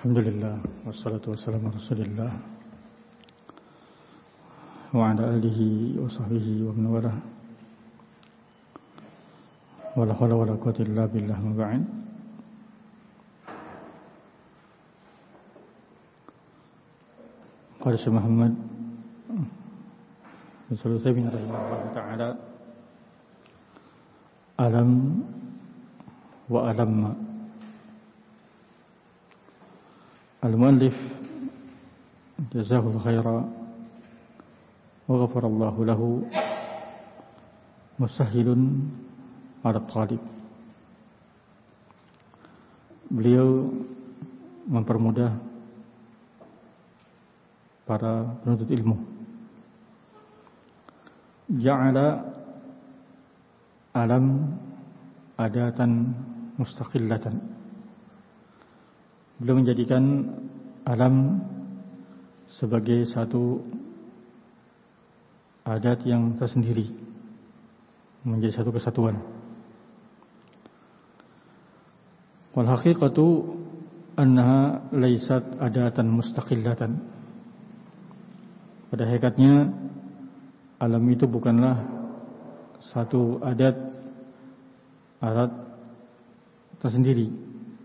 Alhamdulillah, wassalatu wassalamu ala Rasulillah wa ala alihi wa sahbihi wa man walah. Wala haula wala quwwata illa billah ma ba'd. Qala Syekh Muhammad bin Shalih Al-Utsaimin rahimahullah ta'ala, alam wa alamma. Al-muallif jazahu khaira wa ghafara Allahu lahu musahhilun ala talib. Beliau mempermudah para penuntut ilmu. Ja'ala alam adatan mustaqillatan. Beliau menjadikan alam sebagai satu adat yang tersendiri, menjadi satu kesatuan. Wal haqiqatu annaha laysat adatan mustaqillatan. Pada hakikatnya alam itu bukanlah satu adat tersendiri.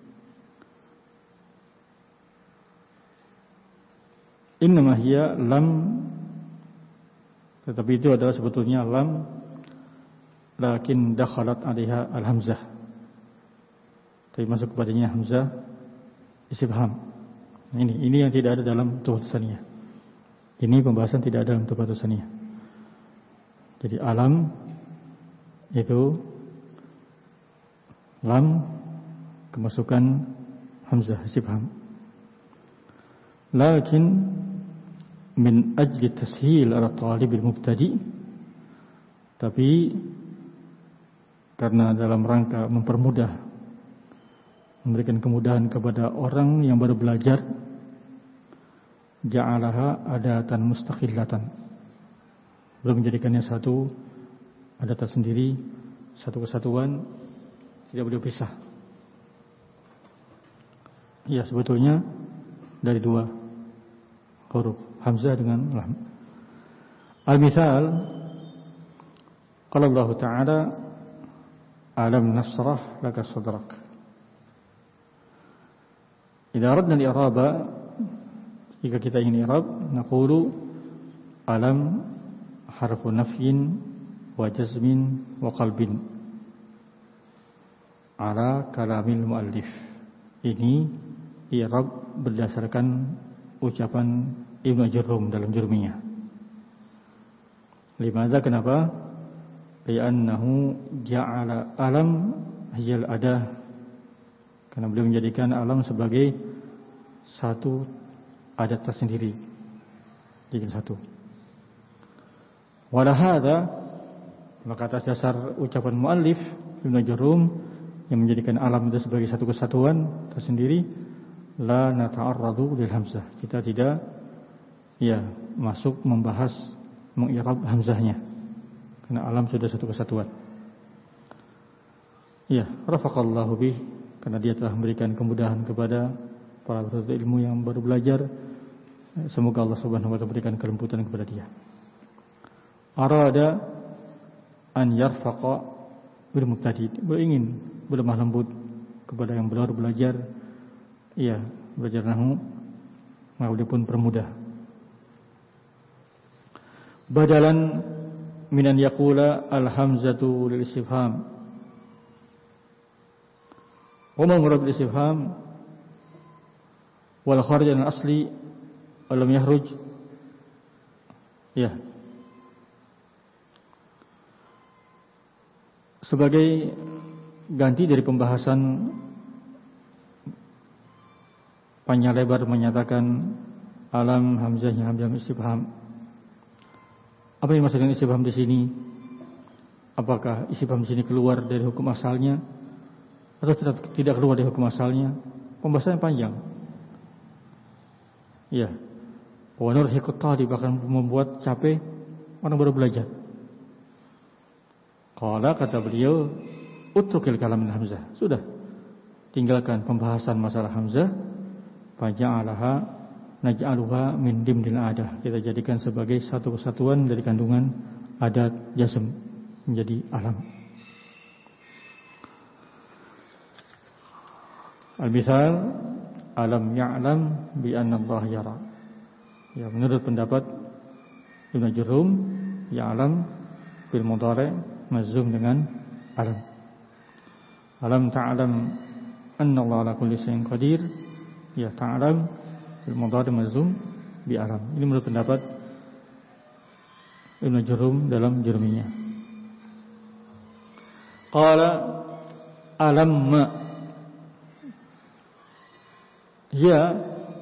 Innama hiya lam, tetapi itu adalah sebetulnya lam, lakin dakhalat 'alaiha al-hamzah. Tapi masuk kepadanya hamzah istifham. Ini yang tidak ada dalam tuhfah tsaniyah. Ini pembahasan tidak ada dalam tuhfah tsaniyah. Jadi alam itu lam kemasukan hamzah istifham. Lakin min ajli tashil ala talibil mubtadi, tapi karena dalam rangka mempermudah, memberikan kemudahan kepada orang yang baru belajar, ja'alaha adatan mustaqillatan. Belum menjadikannya satu adat tersendiri, satu kesatuan, tidak boleh pisah. Ya, sebetulnya dari dua huruf, hamzah dengan lam. Al-mithal, qala Allah Ta'ala, alam nasrah laka sadrak. Idza aradna al-i'raba, jika kita ingin i'rab, naqulu alam harfu nafyin wa jazmin wa qalbin ala kalamil muallif. Ini i'rab berdasarkan ucapan Ibnu Jurrum dalam Jurmiyah. Limadza, kenapa? Li'annahu ja'ala alam hiyal adah. Karena beliau menjadikan alam sebagai satu adat tersendiri, jadi satu. Wala hadza, maka atas dasar ucapan muallif Ibnu Jurrum yang menjadikan alam itu sebagai satu kesatuan tersendiri, la nata'arradu lil hamzah. Kita tidak masuk membahas meng'irab hamzahnya, karena alam sudah satu kesatuan. Rafaqallahu bih, karena dia telah memberikan kemudahan kepada para penuntut ilmu yang baru belajar. Semoga Allah Subhanahu wa ta'ala berikan kelembutan kepada dia. Arada an yarfaqa bil mubtadi, ingin berlemah lembut kepada yang baru belajar, belajar nahwu, maka dia pun permudah. Badalan minan yaqula al-hamzatu lil istifham wa ma murad bil istifham wal kharij an asli wa lam yahruj. Sebagai ganti dari pembahasan panjang lebar menyatakan alam hamzahnya hamzah istifham. Apa yang dimaksud dengan istifham di sini? Apakah istifham di sini keluar dari hukum asalnya atau tidak keluar dari hukum asalnya? Pembahasannya panjang. Wa nurhiqut talib, bahkan membuat capek orang baru belajar. Qala, kata beliau, utrukil kalam hamzah. Sudah, tinggalkan pembahasan masalah hamzah, faja'alaha naj'aluha min dimnil adah. Kita jadikan sebagai satu kesatuan dari kandungan adat jazm menjadi alam. Al-misal alam ya'lam bi anna Allah yara. Ya, menurut pendapat Ibnu Jurhum, ya'lam fil mudhari' mazum dengan alam. Alam ta'lam anna Allah ala kulli syai'in qadir. Ya, ta'lam fil mudhari' mazum bi alam. Ini menurut pendapat Ibnu Jurhum dalam Jurmiyah. Qala alam ma ya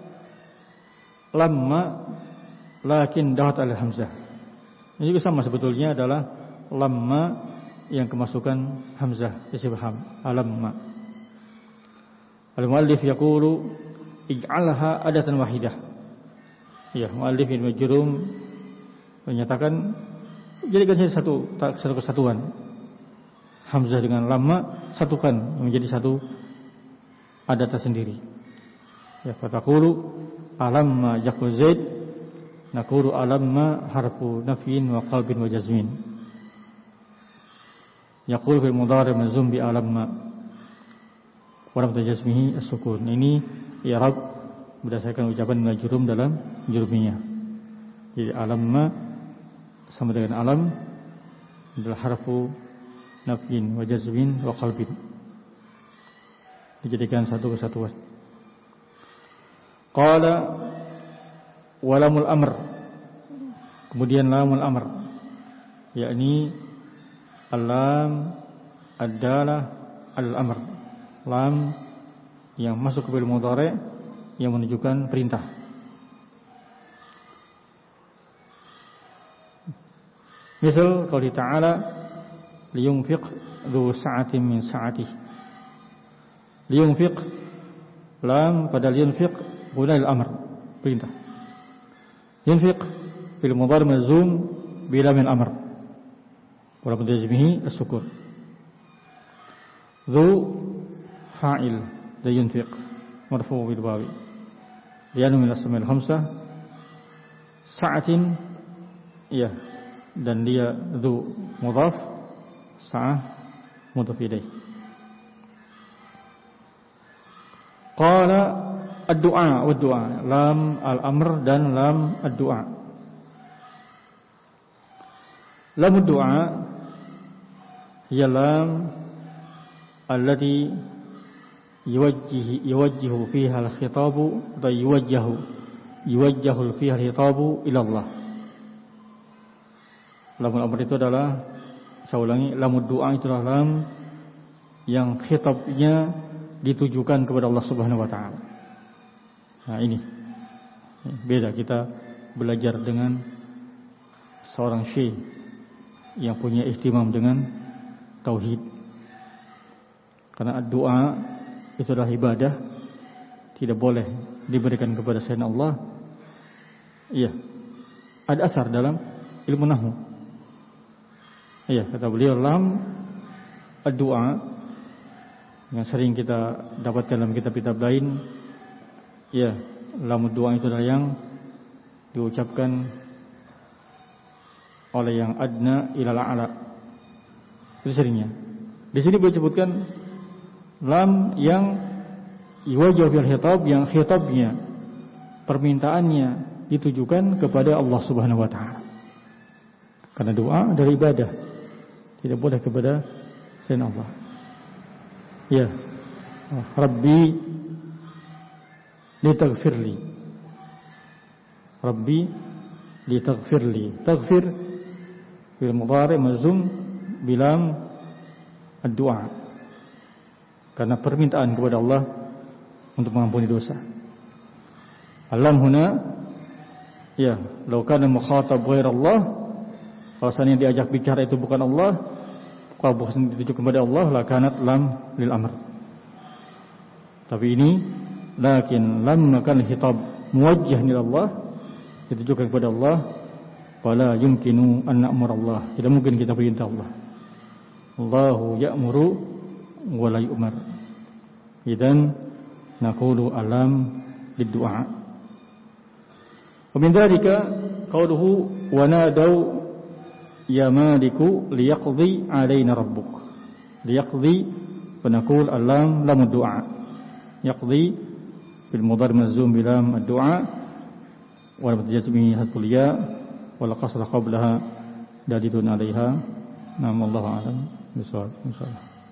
lamma lakin dawat al-hamzah. Ini juga sama sebetulnya, adalah lamma yang kemasukan hamzah istifham, alamma. Al-muallif yaqulu ij'alha adatan wahidah. Ya, muallif Ibnu Jurhum menyatakan jadikan saja satu kesatuan. Hamzah dengan lamma satukan menjadi satu adat tersendiri. Ya, fataqulu alamma yaqul Zaid, naqulu alamma harfu nafyin wa qalbin wa jazmin. Yaqul fil mudhari' mazum bi alamma wa lam tajazmihi as-sukun. Ini i'rab berdasarkan ucapan Ibnu Jurhum dalam Jurmiyah. Jadi alamma sama dengan alam adalah harfu nafyin wa jazmin wa qalbin, dijadikan satu kesatuan. Qala walamul amr, kemudian lamul amr, yakni alam adalah al-amr, lam yang masuk ke fi'il mudhari' yang menunjukkan perintah. Misal qauli ta'ala liyunfiq dzu sa'atin min sa'atihi. Liyunfiq, lam pada liyunfiq gunal amr, perintah. Yunfiq fil mudhari' mazum bi lamil amr wa lam tajmihi as-sukun. Dzu fa'il da yunfiq marfu' bil wawi li'annahu min asma'il khamsah. Sa'atin, ya, dan dia dzu mudhaf, sa'ah mudhaf ilaih. Qala ad-du'a wa ad-du'a, lam al-amr dan lam ad-du'a. Lam ad-du'a hiya lam allati yuwajjihu fiha al-khitabu wa yuwajjahu fiha al-khitabu ila Allah. Lamul amr itu adalah, saya ulangi, lamud du'a itu adalah lam yang khitabnya ditujukan kepada Allah Subhanahu wa taala. Nah, ini beda kita belajar dengan seorang syekh yang punya ihtimam dengan tauhid. Karena doa itu adalah ibadah, tidak boleh diberikan kepada selain Allah. Iya, ada asar dalam ilmu nahwu. Iya, kata beliau, lam ad-du'a yang sering kita dapatkan dalam kitab-kitab lain. Ya, lam ad-du'a itu adalah yang diucapkan oleh yang adna ila al-a'la. Itu seringnya. Di sini beliau sebutkan lam yang yuwajjah fil khitab, yang khitabnya, permintaannya ditujukan kepada Allah Subhanahu wa taala. Karena doa adalah ibadah, tidak boleh kepada selain Allah. Ya, Rabbi litaghfirli, Rabbi litaghfirli. Taghfir fil mudhari' mazum bilam ad-du'a, karena permintaan kepada Allah untuk mengampuni dosa. Alam huna, ya, law kana mukhatab ghair Allah, kalau seandainya diajak bicara itu bukan Allah, kalau bukan ditujukan kepada Allah, la kanat lam lil amr. Tapi ini lakin lam makan khitab muwajjah ila Allah, ditujukan kepada Allah, fala yumkinu an na'mur Allah, tidak mungkin kita perintah Allah. Allahu ya'muru wa la yu'mar. Idzan naqulu alam lid-du'a. Wa min dzalika qawluhu wa nadaw ya maliku liyaqdi 'alaina rabbuk. Liyaqdi wa naqul al-lam lam ad-du'a. Yaqdi bil mudhari mazmum bi lam ad-du'a wa lam tajazmi hatul ya wa la qasra qablaha dalilun 'alaiha. Nam Allahu a'lam. Bisawab. Insyaallah.